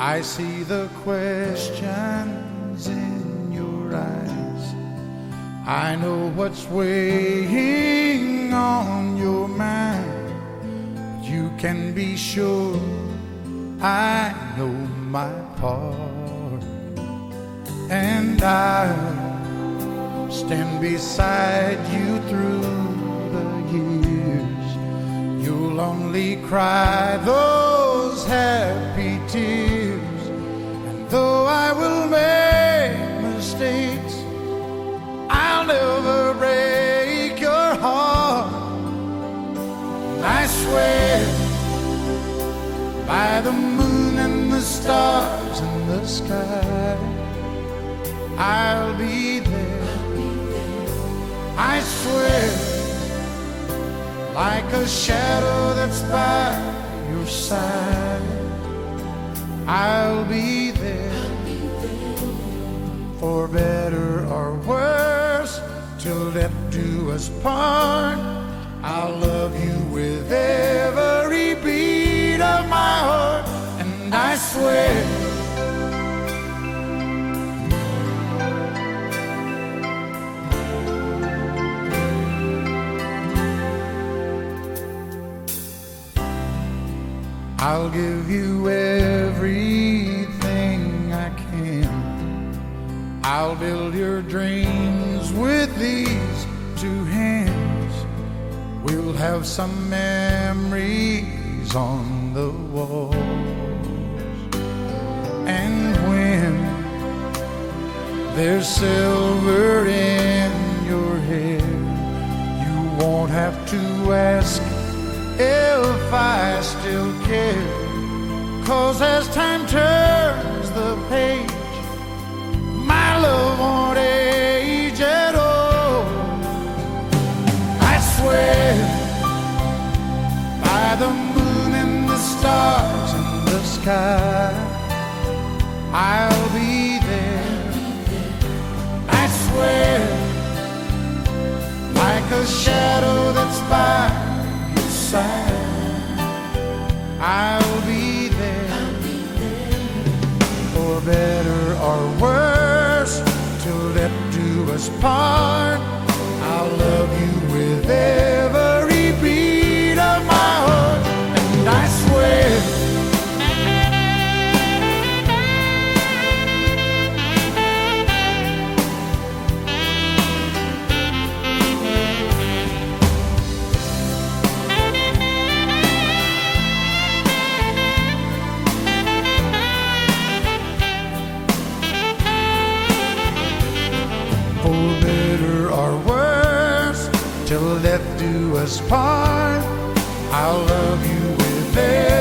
I see the questions in your eyes. I know what's weighing on your mind. But you can be sure I know my part, and I'll stand beside you through the years. You'll only cry those happy tears, and though I will make mistakes, I'll never break your heart. And I swear by the moon and the stars in the sky, I'll be there. I swear, like a shadow that's by your side, I'll be there. For better or worse, till death do us part, I'll love you with every beat of my heart. And I swear I'll give you everything I can. I'll build your dreams with these two hands. We'll have some memories on the walls. And when there's silver in your hair, you won't have to ask if I still care. 'Cause as time turns the page, my love won't age at all. I swear by the moon and the stars in the sky, I'll be there. I swear, like a shadow that's by your side, I'll be there. For better or worse, till death do us part, I'll love you with every beat of my heart. And I swear for better or worse, till death do us part, I'll love you with every